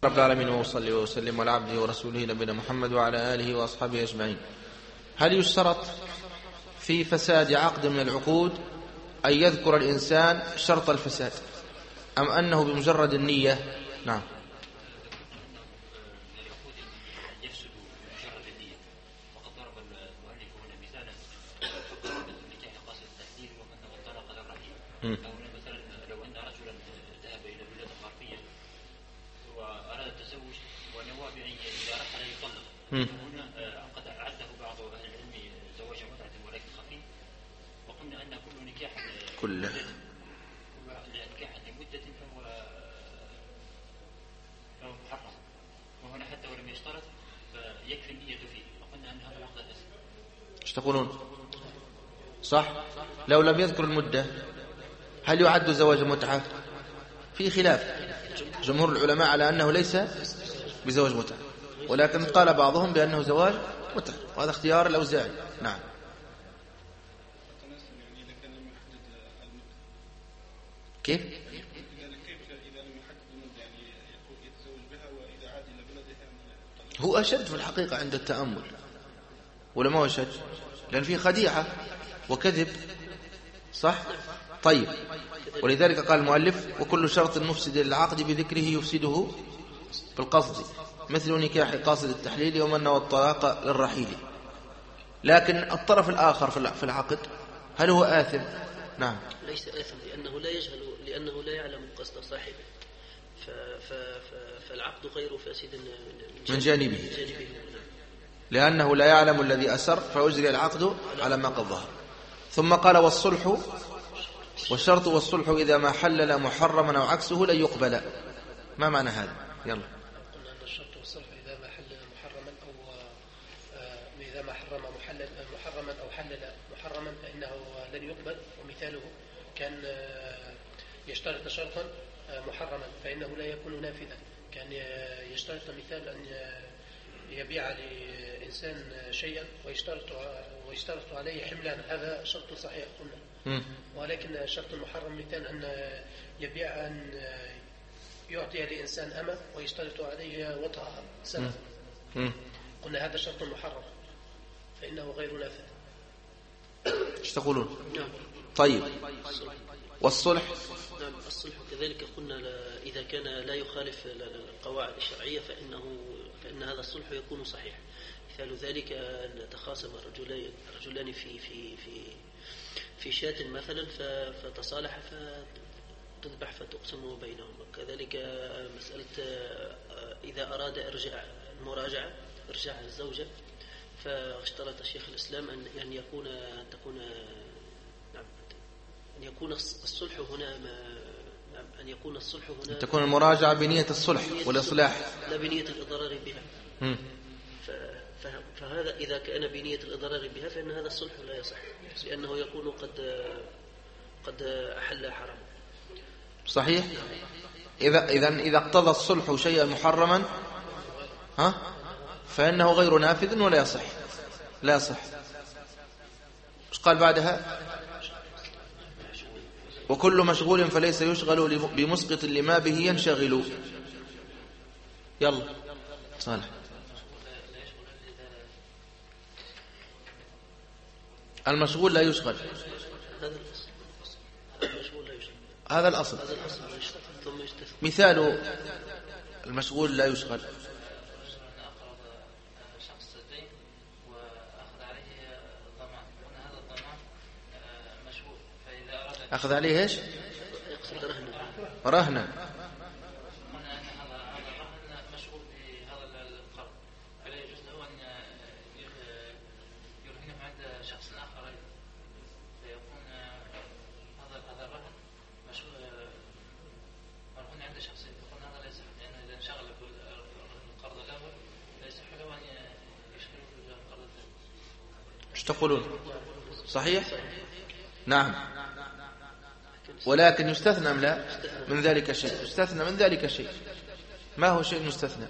رب العالمين، وصلي وسلم على عبده ورسوله نبينا محمد وعلى آله وأصحابه أجمعين. هل يشترط في فساد عقد من العقود أن يذكر الإنسان شرط الفساد أم أنه بمجرد النية؟ نعم. أو مثلا لو أن رجلا ذهب إلى بلاد غربية وأراد التزوج ونوى بأن إذا رحل يطلق، هنا قد أعده بعض أهل العلم زواج متعة ولكن خفي، وقلنا أن كل نكاح لمدة فهو محرم، وهنا حتى ولم يشترط فيكفي النية فيه، وقلنا أن هذا العقد أساسي. ايش تقولون؟ صح؟ لو لم يذكر المدة هل يعد زواج متعة؟ في خلاف، جمهور العلماء على أنه ليس بزواج متعة، ولكن قال بعضهم بأنه زواج متعة، وهذا اختيار الأوزاعي. نعم. كيف؟ هو أشد في الحقيقة عند التأمل، ولا ما هو أشد؟ لأن فيه خديعة وكذب، صح؟ طيب، ولذلك قال المؤلف: وكل شرط مفسد للعقد بذكره يفسده بالقصد، مثل نكاح قاصد التحليل ومن نوى الطلاق للرحيل. لكن الطرف الآخر في العقد هل هو آثم؟ نعم، ليس آثم، لأنه لا يجهل، لأنه لا يعلم قصد صاحبه، فالعقد غير فاسد من جانبه، لأنه لا يعلم الذي أسر فأجري العقد على ما قد ظهر. ثم قال: والصلح والشرط والصلح إذا ما حلل محرما أو عكسه لن يقبل. ما معنى هذا؟ يلا. قلنا أن الشرط والصلح إذا ما حلل محرما أو إذا ما حرم محرما أو حلل محرما فإنه لن يقبل. ومثاله كان يشترط شرطا محرما فإنه لا يكون نافذا، كان يشترط مثال أن يبيع لإنسان شيئا ويشترط عليه حملان، هذا شرط صحيح قلنا. ولكن الشرط المحرم مثال أن يبيع أن يعطي لإنسان أمة ويشترط عليه وطأها سنة، قلنا هذا شرط محرم فإنه غير نافذ. ايش تقولون؟ نعم. طيب، والصلح؟ نعم، الصلح كذلك قلنا إذا كان لا يخالف القواعد الشرعية فإن هذا الصلح يكون صحيح. مثال ذلك أن تخاصم رجلان في شاة مثلا فتصالح فتذبح فتقسم بينهم. كذلك مسألة إذا أراد إرجاع الزوجة فاشترط شيخ الإسلام أن يكون الصلح هنا أن يكون الصلح هنا تكون المراجعة بنية الصلح والإصلاح لا بنية الإضرار بها. فهذا إذا كان بنية الإضرار بها فإن هذا الصلح لا يصح، لأنه يكون قد أحل حرام. صحيح. إذا اقتضى الصلح شيئا محرما فإنه غير نافذ ولا يصح، لا يصح. ايش قال بعدها؟ وكل مشغول فليس يشغل بمسقط لما به ينشغل. يلا صالح. المشغول لا يشغل، هذا الأصل. مثال المشغول لا يشغل: أخذ عليه إيش؟ رهنا. ايش تقولون؟ صحيح؟ نعم. ولكن يستثنى أم لا من ذلك شيء؟ يستثنى من ذلك شيء. ما هو شيء مستثنى؟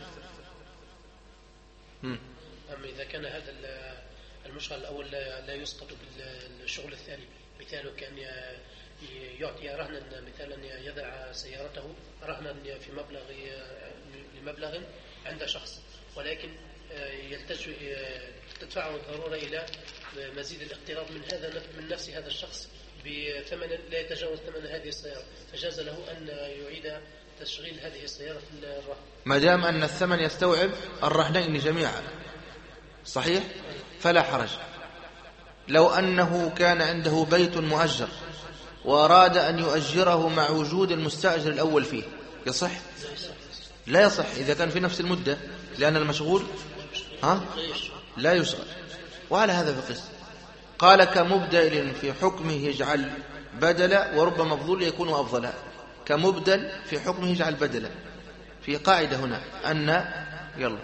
أما إذا كان هذا المشغل الأول لا يسقط بالشغل الثاني، مثاله كان يعطي رهنا، مثلا يضع سيارته رهنا في مبلغ عند شخص، ولكن تدفعه الضرورة إلى مزيد الاقتراض من نفس هذا الشخص بثمن لا يتجاوز ثمن هذه السيارة، فجاز له أن يعيد تشغيل هذه السيارة في الرهن ما دام أن الثمن يستوعب الرهنين جميعا. صحيح؟ فلا حرج. لو أنه كان عنده بيت مؤجر وأراد أن يؤجره مع وجود المستأجر الأول فيه، يصح؟ لا يصح إذا كان في نفس المدة، لأن المشغول لا يشغل. وعلى هذا فقس. قال كمبدل في حكمه يجعل بدلا ورب مفضول يكون أفضلا. كمبدل في حكمه يجعل بدلا. في قاعدة هنا أن يلا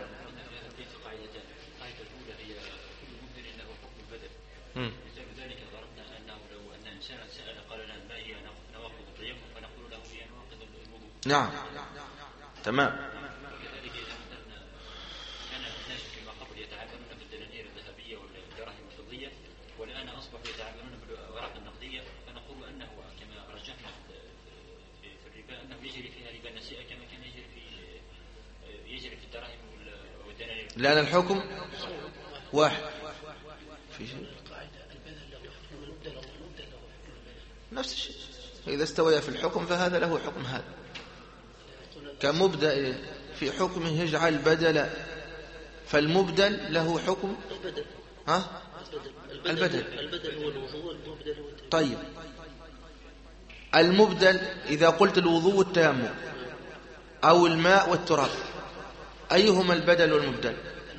ذلك ضربنا أنه لو أن إنسانا سأل قال لنا ما هي نواقض التيمم فنقول له هي نواقض الوضوء. نعم تمام. وكذلك إذا مثلا كان الناس فيما قبل يتعاملون بالدنانير الذهبية والدراهم الفضية، والآن أصبحوا يتعاملون بالأوراق النقدية، فنقول أنه كما رجحنا في الربا أنه يجري فيها ربا النسيئة كما كان يجري في الدراهم والدنانير. لأن الحكم واحد. في شيء نفس الشيء، إذا استوى في الحكم فهذا له حكم هذا. كمبدأ في حكمه يجعل بدلا، فالمبدل له حكم البدل. هو الوضوء، والمبدل هو التيمم. طيب المبدل إذا قلت الوضوء والتيمم أو الماء والتراب، أيهما البدل والمبدل؟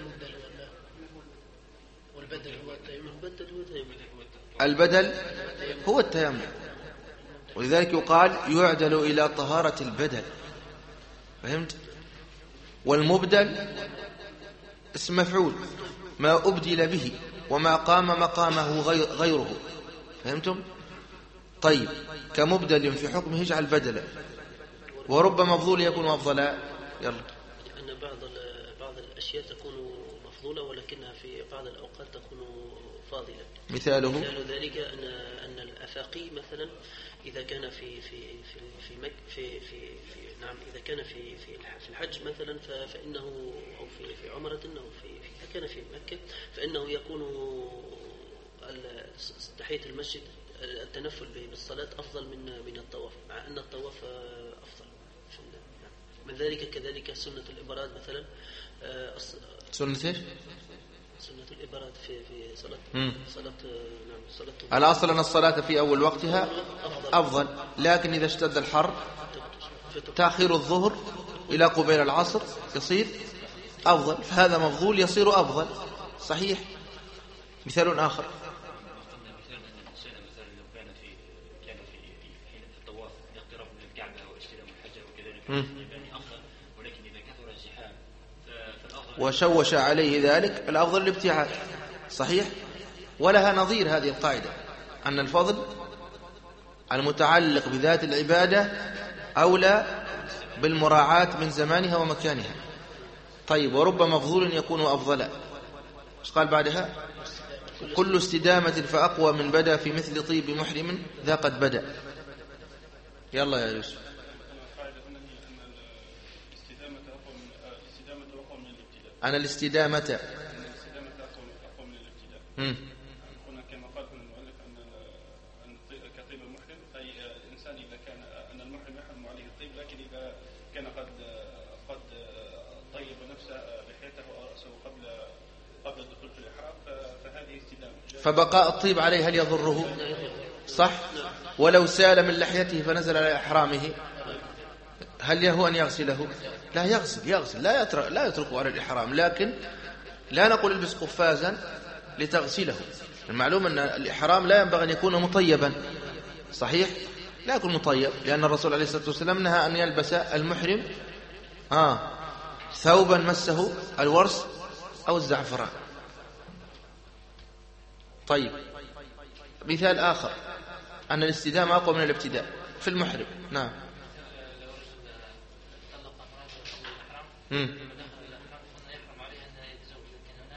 البدل هو التيمم، ولذلك يقال يعدل إلى طهارة البدل. فهمت؟ والمبدل اسم مفعول، ما أبدل به وما قام مقامه غيره. فهمتم؟ طيب كمبدل في حكمه يجعل بدلا ورب مفضول يكون أفضلا. يلا أن بعض الأشياء تكون مفضولة ولكنها في بعض الأوقات تكون فاضلة. مثال ذلك أن الأفاقي مثلا إذا كان إذا كان في الحج مثلا فإنه أو في عمرة أو إذا كان في مكة فإنه يكون تحية المسجد التنفل بالصلاة أفضل من الطواف، مع أن الطواف أفضل. من ذلك كذلك سنة الإبراد مثلا. سنة ايش؟ سنة الإبراد في صلاة صلاة الأصل أن الصلاة في أول وقتها أفضل، لكن إذا اشتد الحر تأخير الظهر إلى قبيل العصر يصير أفضل، فهذا مفضول يصير أفضل. صحيح. مثال آخر وشوش عليه ذلك الأفضل الابتعاد. صحيح. ولها نظير هذه القاعدة أن الفضل المتعلق بذات العبادة أولى بالمراعاة من زمانها ومكانها. طيب ورب مفضول يكون أفضلا. ايش قال بعدها؟ كل استدامة فأقوى من بدا في مثل طيب محرم ذا قد بدا. يلا يا يوسف. أنا الاستدامة أقوى من الابتداء. هنا كما قال المؤلف أن كطيب المحرم أي الإنسان إذا كان أن المحرم يحرم عليه الطيب، لكن إذا كان قد طيب نفسه لحيته أو رأسه قبل الدخول في الإحرام فهذه استدامة. فبقاء الطيب عليه هل يضره؟ صح. ولو سال من لحيته فنزل على إحرامه هل يهو أن يغسله؟ لا يغسل لا يتركه على الإحرام، لكن لا نقول البس قفازا لتغسله. المعلوم أن الإحرام لا ينبغي أن يكون مطيبا. صحيح. لا يكون مطيب، لأن الرسول عليه الصلاة والسلام نهى أن يلبس المحرم ثوبا مسه الورس أو الزعفران. طيب مثال آخر أن الاستدامة أقوى من الابتداء في المحرم. نعم.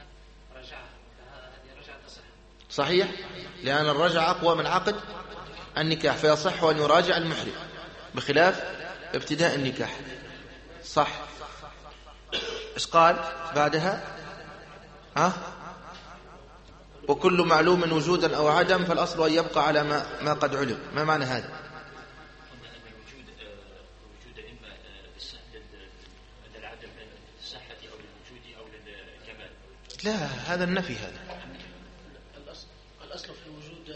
صحيح، لأن الرجعة أقوى من عقد النكاح، فيصح أن يراجع المحرم بخلاف ابتداء النكاح. صح. إيش قال بعدها؟ وكل معلوم وجودا أو عدم فالأصل أن يبقى على ما قد علم. ما معنى هذا؟ الوجود إما للعدم الصحة أو للوجود أو للكمال. لا، هذا النفي. هذا الأصل في الوجود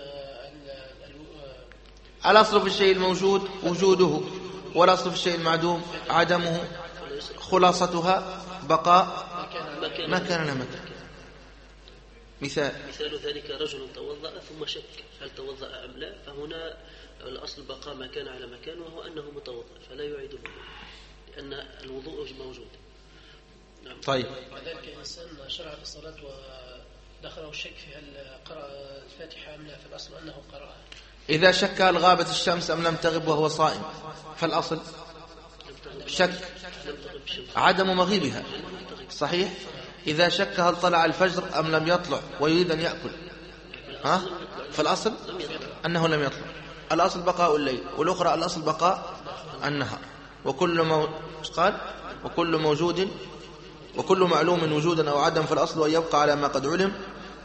الأصل في الشيء الموجود وجوده، والأصل في الشيء المعدوم عدمه، خلاصتها بقاء ما كان له مكان. مثال ذلك رجل توضأ ثم شك هل توضأ أم لا، فهنا الأصل بقاء ما كان على مكان، وهو أنه متوضأ فلا يعيد الوضوء لأن الوضوء موجود. نعم. طيب. وذلك إنسان شرع في الصلاة ودخله الشك في هل قرأ الفاتحة أم لا، فالأصل أنه قرأها. إذا شك هل غابت الشمس أم لم تغب وهو صائم، فالأصل شك عدم مغيبها. صحيح. إذا شك هل طلع الفجر أم لم يطلع ويريد أن يأكل، فالأصل أنه لم يطلع. الأصل بقاء الليل، والأخرى الأصل بقاء النهار. وكل موجود وكل معلوم وجودا أو عدم فالأصل أن يبقى على ما قد علم.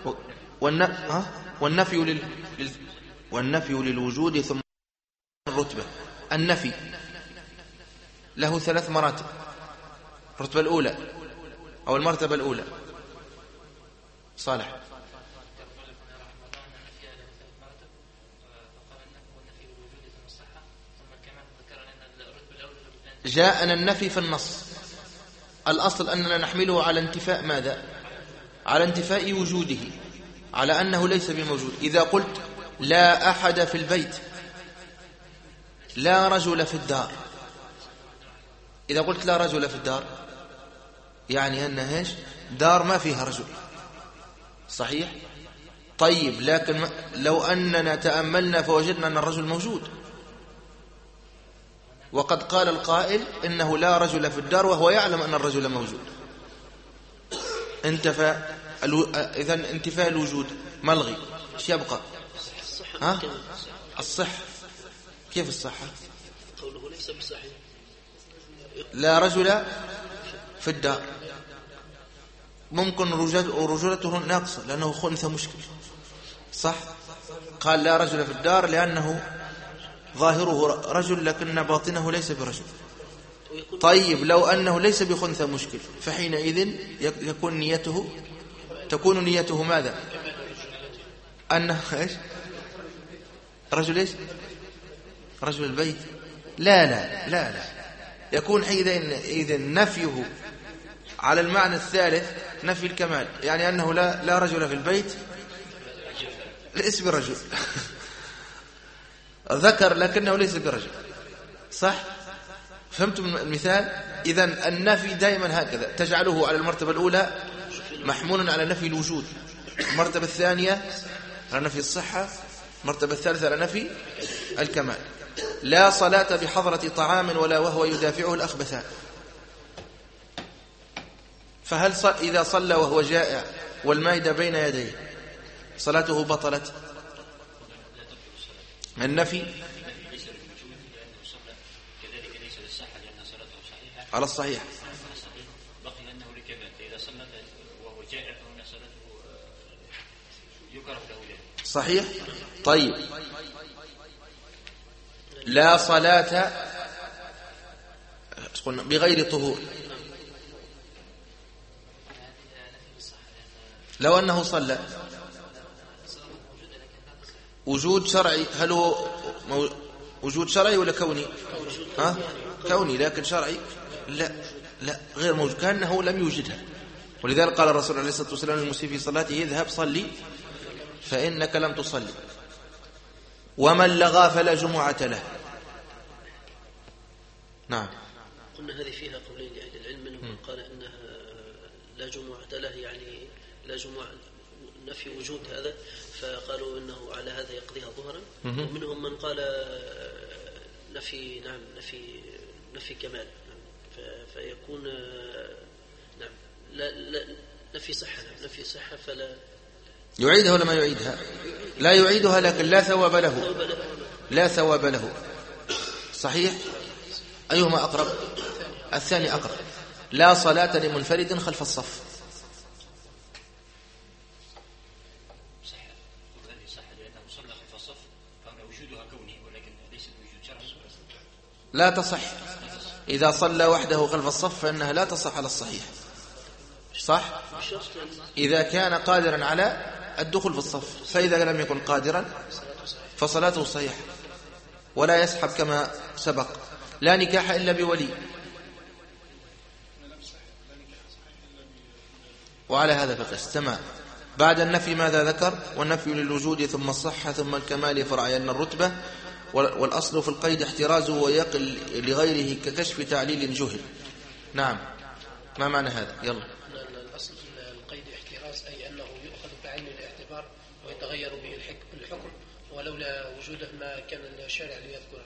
والنفي للوجود ثم الرتبة. النفي له 3 مراتب. الرتبة الأولى أو المرتبة الأولى. صالح. جاءنا النفي في النص. الأصل أننا نحمله على انتفاء ماذا؟ على انتفاء وجوده، على أنه ليس بموجود. إذا قلت لا أحد في البيت، لا رجل في الدار، إذا قلت لا رجل في الدار يعني أنها إيش؟ دار ما فيها رجل. صحيح. طيب، لكن لو أننا تأملنا فوجدنا أن الرجل موجود، وقد قال القائل إنه لا رجل في الدار وهو يعلم أن الرجل موجود، انتفى. إذن انتفاء الوجود ملغي. ايش يبقى؟ الصحة. كيف الصحة؟ قوله ليس بصحيح. لا رجل في الدار ممكن رجولته ناقصة لأنه خنثى مشكل. صح. قال لا رجل في الدار لأنه ظاهره رجل لكن باطنه ليس برجل. طيب، لو أنه ليس بخنثى مشكل فحينئذ تكون نيته ماذا؟ أنه إيش؟ رجل إيش؟ رجل البيت. لا يكون حينئذ نفيه على المعنى الثالث نفي الكمال، يعني أنه لا رجل في البيت ليس برجل ذكر لكنه ليس برجل. صح. فهمتم المثال؟ إذن النفي دائما هكذا، تجعله على المرتبة الأولى محمول على نفي الوجود، المرتبة الثانية على نفي الصحة، المرتبة الثالثة على نفي الكمال. لا صلاة بحضرة طعام ولا وهو يدافعه الأخبثان. فهل إذا صلى وهو جائع والمائدة بين يديه صلاته بطلت؟ النفي على الصحيح. بقي أنه لكمال، فإذا صلى وهو جائع فهنا صلاته يكره له ذلك. صحيح. طيب، لا صلاة بغير طهور، لو أنه صلى وجود شرعي، هل هو وجود شرعي ولا كوني؟ كوني، لكن شرعي لا غير موجود، كأنه لم يوجدها. ولذلك قال الرسول عليه الصلاة والسلام للمسيء في صلاته اذهب صلي فإنك لم تصلي، ومن لغى فلا جمعة له. نعم. قلنا هذه فيها قولين لأهل العلم، منهم من قال إنها لا جمعة له، يعني لا جمعة نفي وجود هذا، فقالوا إنه على هذا يقضيها ظهرا. ومنهم من قال نفي كمال، فيكون نعم لا نفي صحة فلا يعيدها ولا ما يعيدها؟ لا يعيدها، لكن لا ثواب له. لا ثواب له. صحيح؟ أيهما أقرب؟ الثاني أقرب. لا صلاة لمنفرد خلف الصف. لا تصح. إذا صلى وحده خلف الصف فإنها لا تصح على الصحيح. صح؟ إذا كان قادرا على الدخول في الصف، فإذا لم يكن قادرا فصلاته صحيحة ولا يسحب كما سبق. لا نكاح إلا بولي. وعلى هذا فقس. تمام. بعد النفي ماذا ذكر؟ والنفي للوجود ثم الصحة ثم الكمال فرعين الرتبة، والأصل في القيد احترازه ويقل لغيره ككشف تعليل جهل. نعم. ما معنى هذا؟ يلا. الأصل في القيد احتراز، أي أنه يؤخذ بعين الاعتبار ويتغير به الحكم ولولا وجوده ما كان الشارع ليذكره.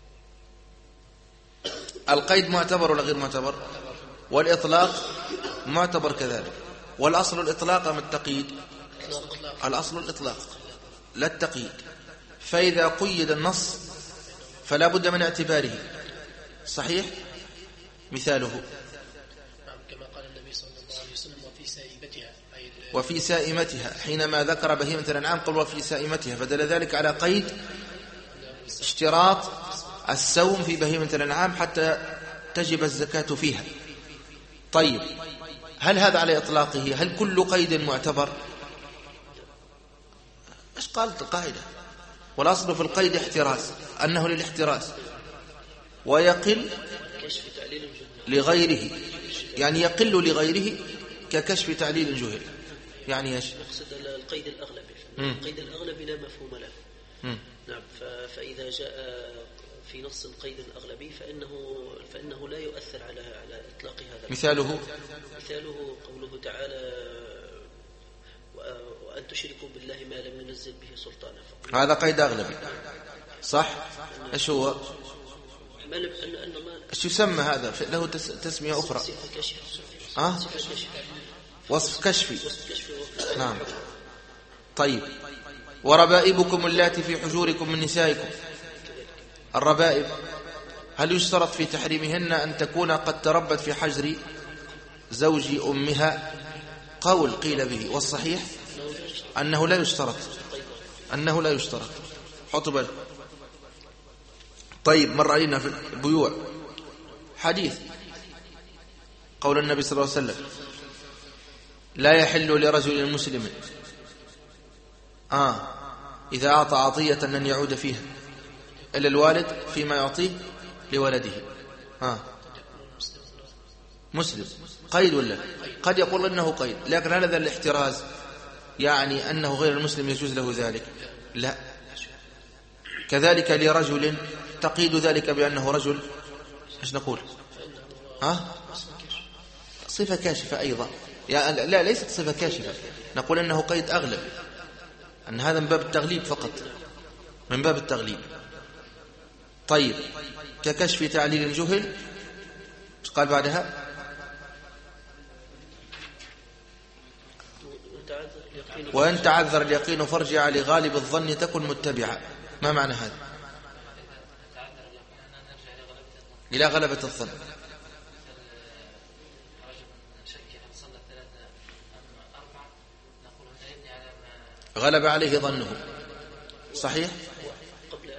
القيد معتبر ولا غير معتبر؟ والإطلاق معتبر كذلك. والأصل الإطلاق أم التقييد؟ الأصل الإطلاق لا التقييد. فإذا قيد النص فلا بد من اعتباره. صحيح؟ مثاله كما قال النبي صلى الله عليه وسلم وفي سائمتها حينما ذكر بهيمة الأنعام قال وفي سائمتها، فدل ذلك على قيد اشتراط السوم في بهيمة الأنعام حتى تجب الزكاة فيها. طيب، هل هذا على إطلاقه؟ هل كل قيد معتبر؟ ايش قالت القاعدة؟ والأصل في القيد احتراز، أنه للاحتراز ويقل لغيره، يعني يقل لغيره ككشف تعليل الجهل. يعني ايش؟ نقصد القيد الأغلبي. القيد الأغلبي لا مفهوم له. نعم. فإذا جاء في نص قيد أغلبي فإنه لا يؤثر على إطلاق هذا. مثاله قوله تعالى وأن تشركوا بالله ما لم ينزل به سلطانا. هذا قيد أغلبي صح؟ ايش هو؟ ايش يسمى هذا؟ له تسمية أخرى. وصف كشفي. نعم. طيب، وربائبكم اللاتي في حجوركم من نسائكم. الربائب هل يشترط في تحريمهن أن تكون قد تربت في حجر زوج أمها؟ قول قيل به، والصحيح أنه لا يشترط. حطوا بالك. طيب، مر علينا في البيوع حديث قول النبي صلى الله عليه وسلم لا يحل لرجل مسلم إذا أعطى عطية لن يعود فيها إلا الوالد فيما يعطيه لولده. مسلم قيد ولا؟ قد يقول إنه قيد، لكن هذا الاحتراز يعني أنه غير المسلم يجوز له ذلك؟ لا. كذلك لرجل تقيد ذلك بأنه رجل، ايش نقول؟ صفة كاشفة أيضا. لا، ليست صفة كاشفة، نقول أنه قيد أغلب، أن هذا من باب التغليب فقط، من باب التغليب. طيب، ككشف تعليل الجهل قال بعدها وإن تعذر اليقين فارجع لغالب الظن تكن متبعا. ما معنى هذا؟ إلى غلبة الظن. غلب عليه ظنه. صحيح؟ قبل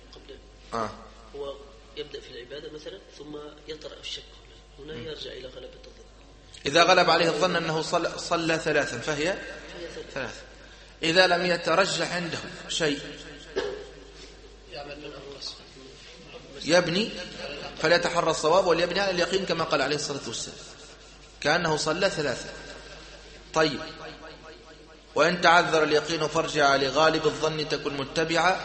هو يبدأ في العبادة مثلا ثم يطرأ الشك، هنا يرجع إلى غلبة الظن. إذا غلب عليه الظن أنه صلى ثلاثا فهي ثلاث. إذا لم يترجح عنده شيء يبني فليتحرى الصواب وليبني على اليقين كما قال عليه الصلاة والسلام كأنه صلى ثلاثا. طيب، وإن تعذر اليقين فارجع لغالب الظن تكن متبعا.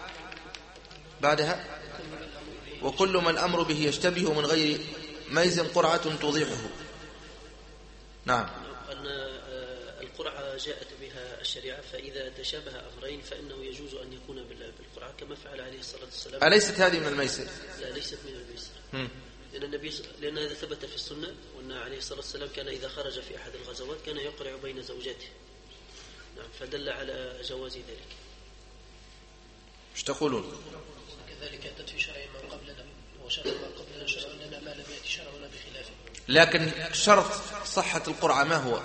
بعدها وكل ما الأمر به يشتبه من غير ميز قرعة توضيحه. نعم. أن القرعة جاءت بها الشريعة، فإذا تشابه أمرين فإنه يجوز أن يكون بالقرعة كما فعل عليه الصلاة والسلام. أليست هذه من الميسر؟ لا، ليست من الميسر. لأن هذا ثبت في السنة، وأن عليه الصلاة والسلام كان إذا خرج في أحد الغزوات كان يقرع بين زوجاته. نعم، فدل على جواز ذلك. ايش تقولون؟ كذلك أتت في شرع من قبلنا، وشرع من قبلنا شرع لنا ما لم يأتي شرعنا بخلافه. لكن شرط صحة القرعة ما هو؟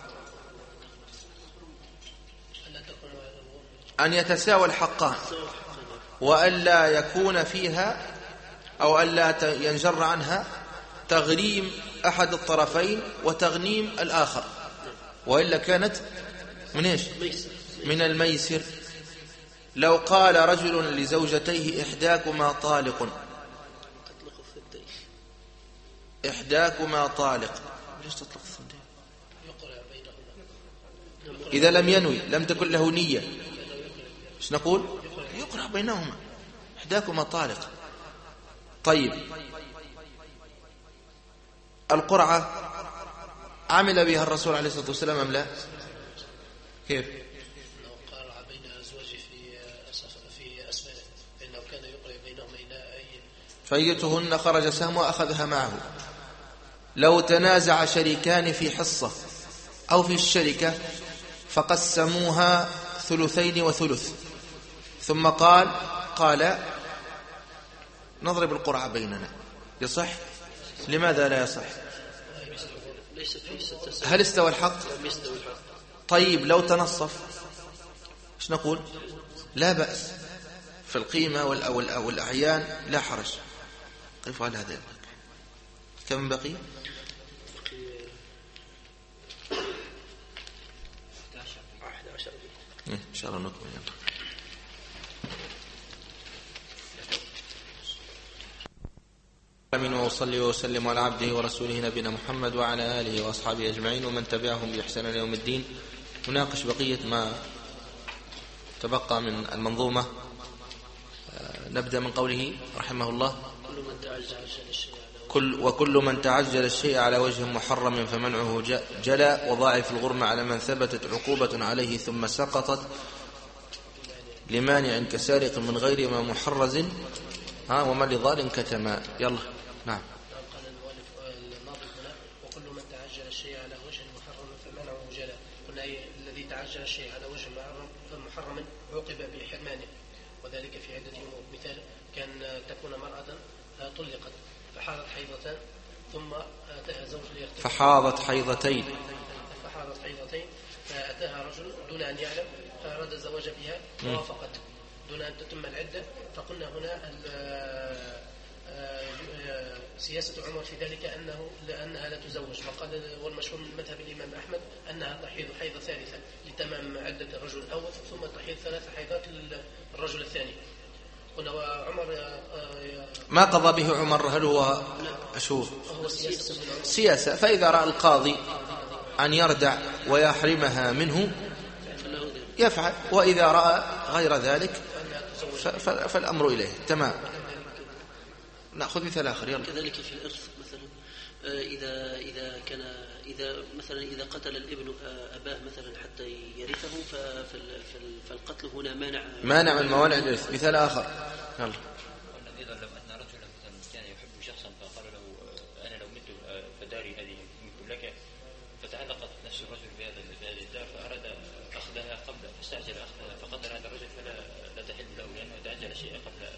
أن يتساوى الحقان، وألا يكون فيها أو ألا ينجر عنها تغريم أحد الطرفين وتغنيم الآخر، وإلا كانت من إيش؟ من الميسر. لو قال رجل لزوجتيه إحداكما طالق، إحداكما طالق، ليش تطلق الثنتين؟ إذا لم ينوي، لم تكن له نية، ايش نقول؟ يقرأ بينهما، إحداكما طالق. طيب القرعة عمل بها الرسول عليه الصلاة والسلام أم لا؟ كيف؟ قرع بين أزواجه في أسفله، فإنه كان يقرأ بينهما إلى أي فأيتهن خرج سهم وأخذها معه. لو تنازع شريكان في حصة أو في الشركة فقسموها ثلثين وثلث، ثم قال نضرب القرعة بيننا، يصح؟ لماذا لا يصح؟ هل استوى الحق؟ طيب لو تنصف ايش نقول؟ لا بأس في القيمة والأعيان، لا حرج. قف على هذا. كم بقي؟ إن شاء الله نكمل. آمين وأصلي وسلم على عبده ورسوله نبينا محمد وعلى آله وأصحابه أجمعين ومن تبعهم بإحسان إلى يوم الدين. نناقش بقية ما تبقى من المنظومة. نبدأ من قوله رحمه الله: وكل من تعجل الشيء على وجه محرم فمنعه جلا، وضاعف الغرم على من ثبتت عقوبة عليه ثم سقطت لمانع كسارق من غير ما محرز وما لضال كتما. يلا نعم. قال المؤلف الناظم هنا: وكل من تعجل الشيء على وجه محرم فمنعه جلا. قلنا الذي تعجل الشيء على وجه محرم عوقب بحرمانه، وذلك في عدة أمور. مثال: كان تكون مرأة طلقت فحاضت حيضتان، ثم أتاها زوج ليخطبها فحاضت حيضتين فأتاها رجل دون أن يعلم فأراد الزواج بها ووافقت دون أن تتم العدة. فقلنا هنا سياسة عمر في ذلك لأنها لا تزوج، وقال والمشهور من مذهب الإمام أحمد أنها تحيض حيضة ثالثة لتمام عدة الرجل الأول، ثم تحيض 3 حيضات للرجل الثاني. قلنا وعمر ما قضى به عمر، هل هو أشوف سياسة؟ فإذا رأى القاضي أن يردع ويحرمها منه يفعل، وإذا رأى غير ذلك فالأمر إليه. تمام. نأخذ مثال آخر. يلا. كذلك في الإرث مثلا، إذا مثلا إذا قتل الابن أباه مثلا حتى يرثه، فالقتل هنا مانع من موانع الإرث. مثال آخر. يلا. إذا لم أن رجلا مثلا كان يحب شخصا فقال له: أنا لو مت فداري هذه ملك لك، فتعلقت نفس الرجل بهذه الدار فأراد أخذها فاستعجل أخذها فقتل هذا الرجل، فلا تحل له لأنه تعجل شيئا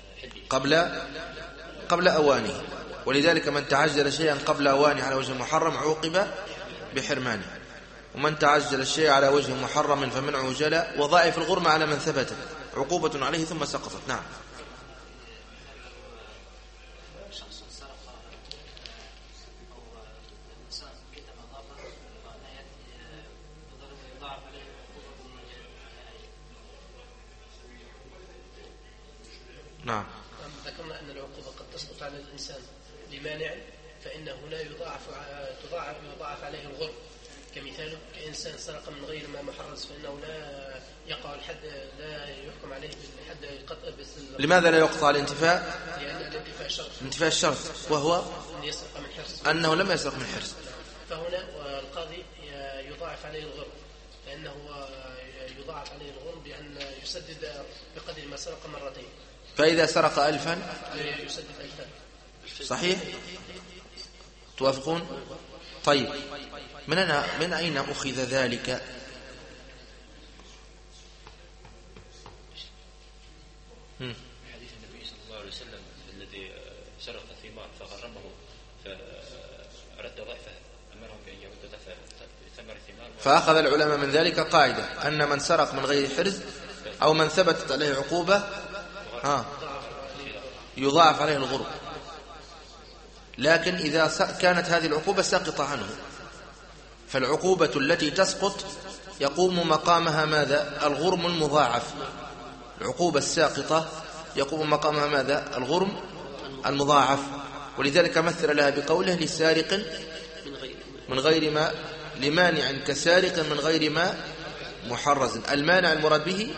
قبل أوانه. ولذلك من تعجل شيئا قبل أوانه على وجه محرم عوقب بحرمانه، ومن تعجل الشيء على وجه محرم فمنعه جلا، وضاعف الغرم على من ثبتت عقوبة عليه ثم سقطت. نعم. نعم. ذكرنا أن العقوبة قد تسقط على الإنسان لمانع، فإن هنا يضاعف عليه الغرم. كمثال: كإنسان سرق من غير ما محرز فإنه لا يقع الحد، لا يحكم عليه بالحد القطع. لماذا لا يقطع الانتفاء؟ لأن الانتفاء شرط. انتفاء الشرط وهو أن يسرق من حرص، أنه لم يسرق من حرص. فهنا القاضي يضاعف عليه الغرم، لأنه يضاعف عليه الغرم بأن يسدد بقدر ما سرق مرتين. فإذا سرق 1000 يسدد 1000. صحيح؟ توافقون؟ طيب من أين أخذ ذلك؟ حديث النبي صلى الله عليه وسلم الذي سرق الثمار فغرمه فرد ضعفه، أمرهم بأن يرد ضعف ثمر الثمار. فأخذ العلماء من ذلك قاعدة أن من سرق من غير حرز أو من ثبتت عليه عقوبة يضاعف عليه الغرم، لكن إذا كانت هذه العقوبة ساقطة عنه، فالعقوبة التي تسقط يقوم مقامها ماذا؟ الغرم المضاعف. العقوبة الساقطة يقوم مقامها ماذا؟ الغرم المضاعف. ولذلك مثل لها بقوله لسارق من غير ما، لمانع كسارق من غير ما محرز. المانع المراد به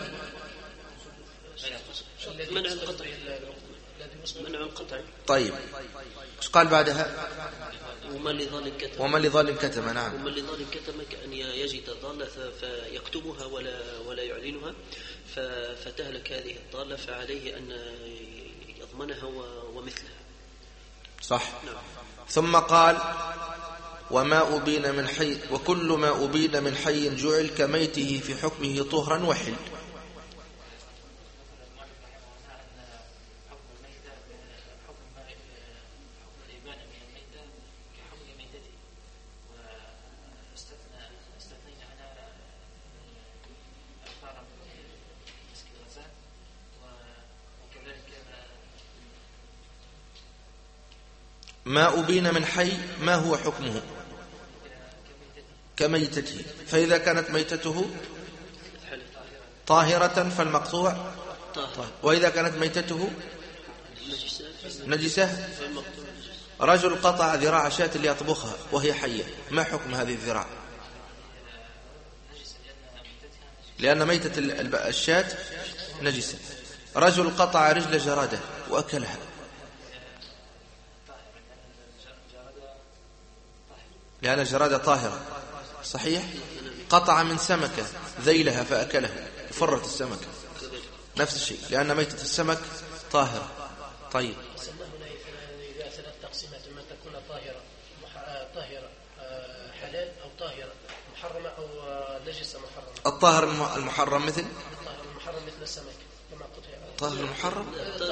منع القطع. منع القطع. طيب ايش قال بعدها؟ ومن لظالم كتم. نعم. ومن لظالم كتم كأن يجد ضالة فيكتمها ولا يعلنها فتهلك هذه الضالة، فعليه أن يضمنها ومثلها. صح. نعم. ثم قال وما أبين من حي، وكل ما أبين من حي جعل كميته في حكمه طهرا وحل. ما أبين من حي ما هو حكمه؟ كميتته. فإذا كانت ميتته طاهرة فالمقطوع طاهر، وإذا كانت ميتته نجسة. رجل قطع ذراع شاة ليطبخها وهي حية، ما حكم هذه الذراع؟ لأن ميتة الشاة نجسة. رجل قطع رجل جرادة وأكلها، لأن الجرادة طاهرة. صحيح. قطع من سمكة ذيلها فأكله وفرت السمكة، نفس الشيء، لأن ميتة السمك طاهرة. طيب إذا ثلاث تقسيمات: إما تكون طاهرة حلال، أو طاهرة محرمة، أو نجسة محرمة. الطاهر المحرم مثل الطاهر المحرم مثل السمك كما قطع. الطاهر المحرم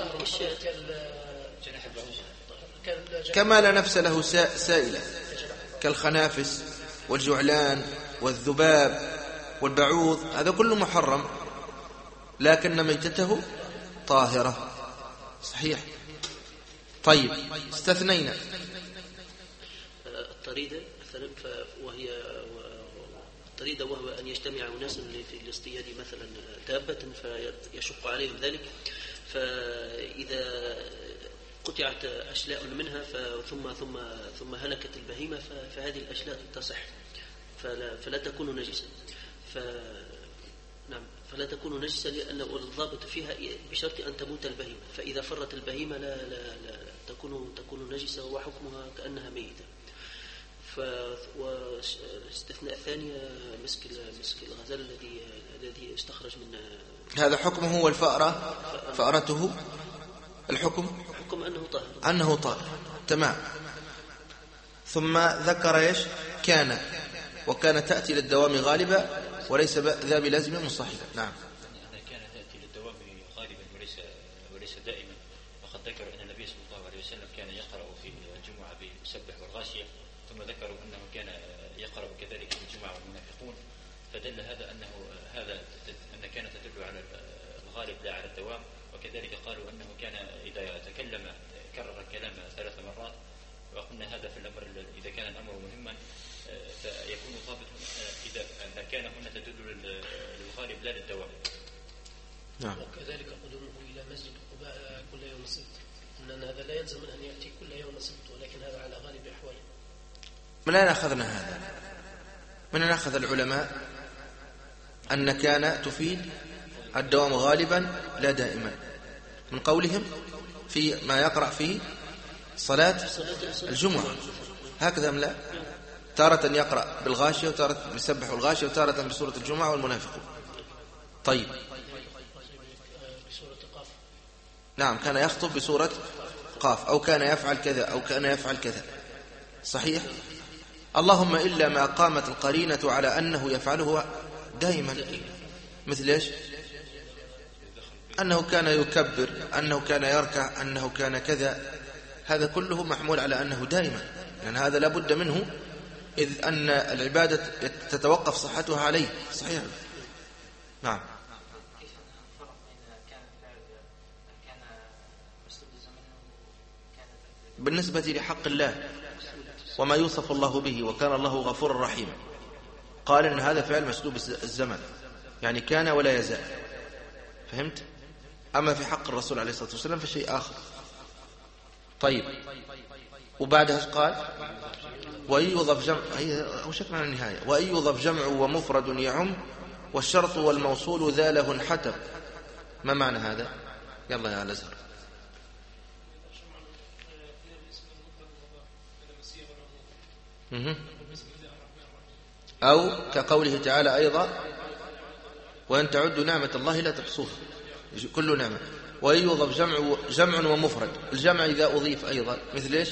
كالجناح كما لا نفس له سائلة، كالخنافس والجعلان والذباب والبعوض، هذا كله محرم، لكن ميتته طاهرة. صحيح. طيب استثنينا الطريدة مثلا، الطريدة وهو أن يجتمع أناس في الاصطياد مثلا دابة فيشق عليهم ذلك، فإذا قطعت أشلاء منها ثم هلكت البهيمة فهذه الأشلاء تصح، فلا تكون نجسة. نعم، فلا تكون نجسة، لأن الضابط فيها بشرط أن تموت البهيمة، فإذا فرت البهيمة لا تكون نجسة وحكمها كأنها ميتة. واستثناء الثانية مسك الغزال الذي استخرج من هذا حكمه هو الفأرة، فأرته الحكم أنه طاهر. تمام. ثم ذكر ايش؟ وكان تأتي للدوام غالبا وليس ذا بلازم مصاحبا. نعم. كان تأتي للدوام غالبا وليس دائما. وقد ذكر أن النبي صلى الله عليه وسلم كان يقرأ في الجمعة بالسبح والغاشية، ثم ذكروا أنه كان يقرأ كذلك في الجمعة والمنافقون، فدل هذا أن كانت تدل على الغالب لا على الدوام. وكذلك قالوا أنه كان إذا تكلم كرر الكلام 3 مرات، وقلنا هذا في الأمر إذا كان الأمر مهما فيكون ضابط إذا كان هنا تدل للغالب لا للدوام. نعم. وكذلك قدومه إلى مسجد قباء كل يوم سبت، أن هذا لا يلزم أن يأتي كل يوم سبت، ولكن هذا على غالب أحواله. من أين أخذنا هذا؟ من أين أخذ العلماء أن كان تفيد الدوام غالبا لا دائما؟ من قولهم في ما يقرأ فيه صلاة الجمعة، هكذا أم لا؟ تارة يقرأ بالغاشية، وتارة يسبح الغاشية، وتارة بسورة الجمعة والمنافقون. طيب. نعم، كان يخطب بسورة قاف، أو كان يفعل كذا، أو كان يفعل كذا. صحيح. اللهم إلا ما قامت القرينة على أنه يفعله دائما، مثل إيش؟ أنه كان يكبر، أنه كان يركع، أنه كان كذا، هذا كله محمول على أنه دائما، لأن هذا لا بد منه، إذ أن العبادة تتوقف صحتها عليه. صحيح. نعم. بالنسبة لحق الله وما يوصف الله به وكان الله غفورا رحيما، قال إن هذا فعل مسلوب الزمن، يعني كان ولا يزال. فهمت؟ أما في حق الرسول عليه الصلاة والسلام فشيء آخر. طيب، وبعدها قال وإن يضف جمع، أو شكرا على النهاية، وإن يضف جمع ومفرد يعم والشرط والموصول ذا له انحتم. ما معنى هذا؟ يلا يا الأزهر. أو كقوله تعالى أيضا وأن تعدوا نعمة الله لا تحصوها، كل نعمة. وإن يضف جمع ومفرد، الجمع إذا أضيف أيضا مثل إيش؟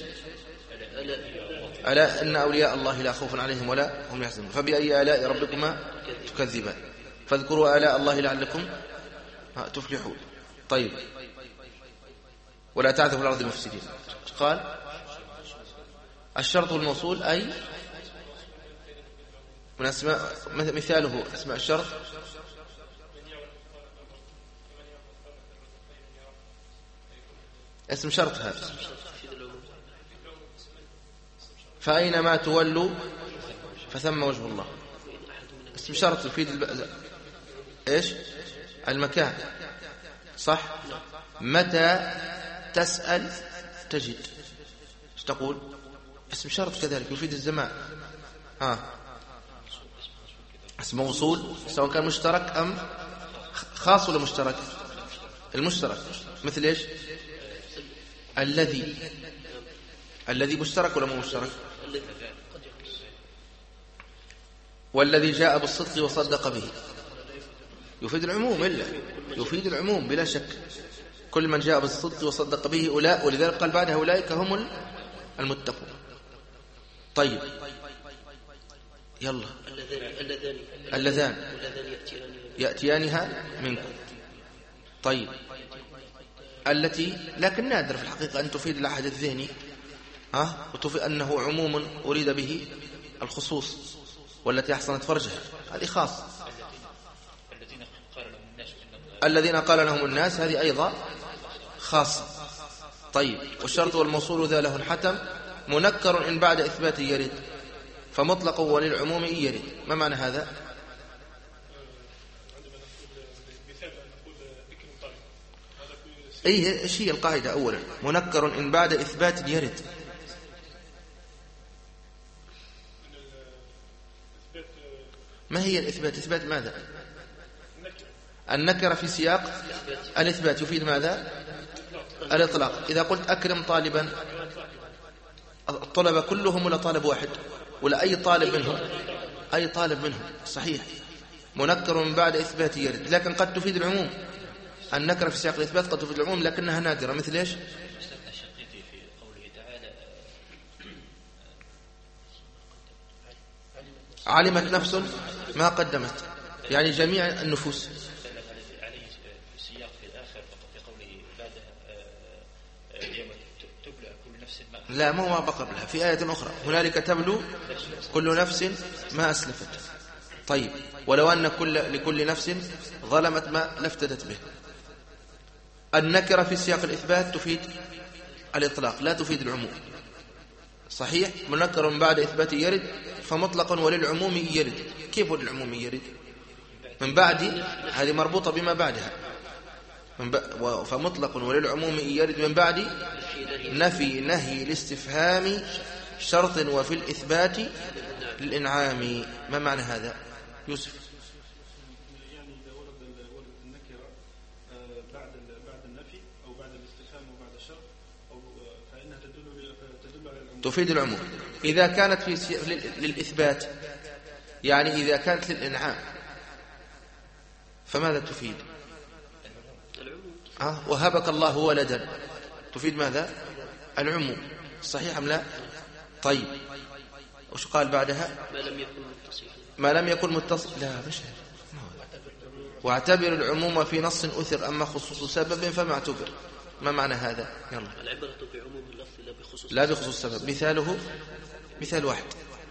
ألا إن أولياء الله لا خوف عليهم ولا هم يحزنون. فبأي آلاء ربكما تكذبان فاذكروا آلاء الله لعلكم تفلحون. طيب، ولا تعثوا في الأرض مفسدين. قال الشرط الموصول أي من أسماء، مثاله أسماء الشرط اسم شرط هذا، فأينما تولوا فثم وجه الله. اسم شرط يفيد إيش؟ المكان. صح؟ متى تسأل تجد. ايش تقول؟ اسم شرط كذلك يفيد الزمان. اسم موصول سواء كان مشترك أم خاص ولا مشترك؟ المشترك. مثل إيش؟ الذي مشترك ولا مو مشترك؟ والذي جاء بالصدق وصدق به يفيد العموم، إلا يفيد العموم بلا شك. كل من جاء بالصدق وصدق به أولئك، ولذلك قال بعدها أولئك هم المتقون. طيب، يلا اللذان يأتيانها منكم. طيب، التي لكن نادر في الحقيقة أن تفيد الأحد الذهني، وتفيد أنه عموم أريد به الخصوص، والتي أحصنت فرجها هذه خاص. الذين قال لهم الناس هذه أيضا خاصة. طيب، والشرط والموصول ذا له الحتم منكر إن بعد إثبات يرد، فمطلق وللعموم إن يرد. ما معنى هذا؟ ايش هي القاعدة؟ أولا منكر إن بعد إثبات يرد. ما هي الإثبات؟ إثبات ماذا؟ النكرة في سياق الإثبات يفيد ماذا؟ الإطلاق. إذا قلت أكرم طالبا، الطلبة كلهم ولا طالب واحد؟ ولا أي طالب منهم؟ أي طالب منهم. صحيح، منكر من بعد إثبات يرد، لكن قد تفيد العموم. النكرة في سياق الإثبات قد تفيد العموم لكنها نادرة. مثل إيش؟ علمت نفس ما قدمت، يعني جميع النفوس. لا، ما هو بقى لها في آية أخرى هنالك تبلو كل نفس ما أسلفت. طيب، ولو أن لكل نفس ظلمت ما لافتدت به. النكرة في سياق الإثبات تفيد الإطلاق لا تفيد العموم. صحيح، منكر من بعد إثبات يرد، فمطلقا وللعموم يرد. كيف وللعموم يرد؟ من بعد، هذه مربوطة بما بعدها. فمطلق وللعموم يرد من بعد نفي نهي الاستفهام شرط وفي الإثبات للإنعام. ما معنى هذا يوسف؟ يعني إذا ورد النكرة بعد النفي أو بعد الاستفهام وبعد الشرط، أو فإنها تدل على العموم، تفيد العموم. إذا كانت في للإثبات، يعني إذا كانت للإنعام، فماذا تفيد؟ وهبك الله ولدا تفيد ماذا؟ العموم. صحيح أم لا؟ طيب، وش قال بعدها؟ ما لم يكن متصل. لا، مش واعتبر العموم في نص أثر، أما خصوص سبب فما اعتبر. ما معنى هذا؟ يلا. العبرة بعموم اللفظ لا بخصوص سبب. مثاله مثال واحد: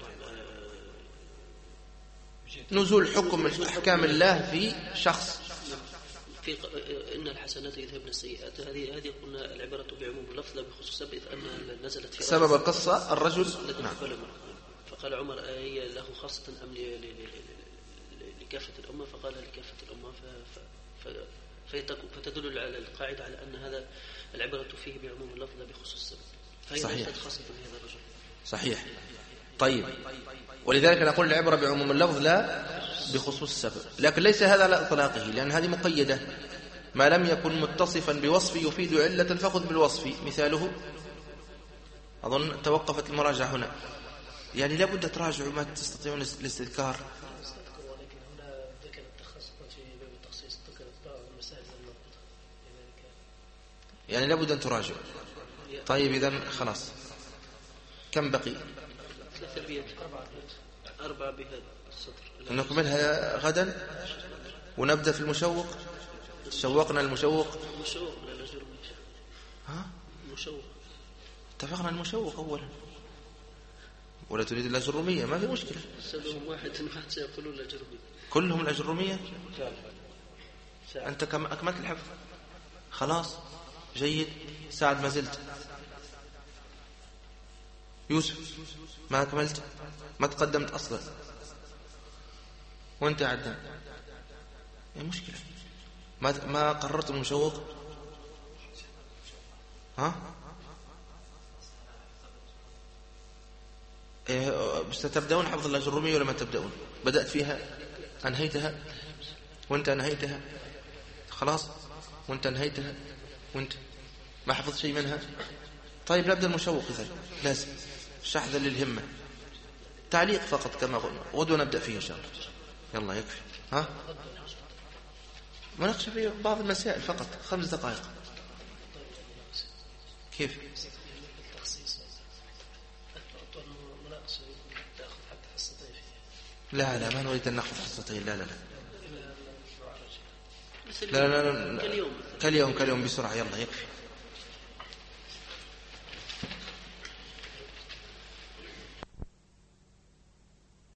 نزول حكم أحكام الله في شخص. في إن الحسنات يذهبن السيئات، هذه قلنا العبرة بعموم اللفظ لا بخصوص سبب، إذ أن نزلت في سبب القصة الرجل. نعم. فقال عمر هي له خاصة أم لكافة الأمة؟ فقال لكافة الأمة، فتدل على القاعدة على أن هذا العبرة فيه بعموم اللفظ لا بخصوص السبب، فهي ليست خاصة بهذا الرجل. صحيح. طيب، ولذلك نقول العبرة بعموم اللفظ لا بخصوص السبب، لكن ليس هذا على إطلاقه، لأن هذه مقيدة. ما لم يكن متصفا بوصف يفيد علة فخذ بالوصف. مثاله أظن توقفت المراجعة هنا، يعني لابد تراجعوا ما تستطيعون الاستذكار. ولكن هنا ذكر التخصص في باب التخصيص، ذكرت بعض المسائل المنقطة، يعني لابد أن تراجعوا. طيب إذن خلاص، كم بقي؟ 4 بهذا السطر. نكملها غدا ونبدأ في المشوق. شوقنا المشوق. المشوق لا الأجرمية. ها؟ المشوق اتفقنا المشوق أولا، ولا تريد الأجرمية؟ ما في مشكلة. سبب واحد سيقولون الأجرمية. كلهم الأجرمية؟ أنت أكملت الحفظ؟ خلاص جيد. سعد ما زلت. يوسف ما أكملت، ما تقدمت أصلا، وأنت عدنا. يعني مشكلة. ما قررت المشوق؟ ها؟ ستبدأون حفظ الأجرمية ولا ما تبدأون؟ بدأت فيها؟ أنهيتها؟ وأنت أنهيتها؟ خلاص، وأنت أنهيتها؟ وأنت ما حفظت شيء منها؟ طيب نبدأ المشوق إذن، لازم شحذا للهمة. تعليق فقط كما قلنا، غدوة نبدأ فيه إن شاء الله. يلا يكفي. ها؟ مناقشة في بعض المسائل فقط، 5 دقائق. كيف؟ لا ما نريد أن نأخذ حصتين. لا كاليوم بسرعة. يلا يكفي.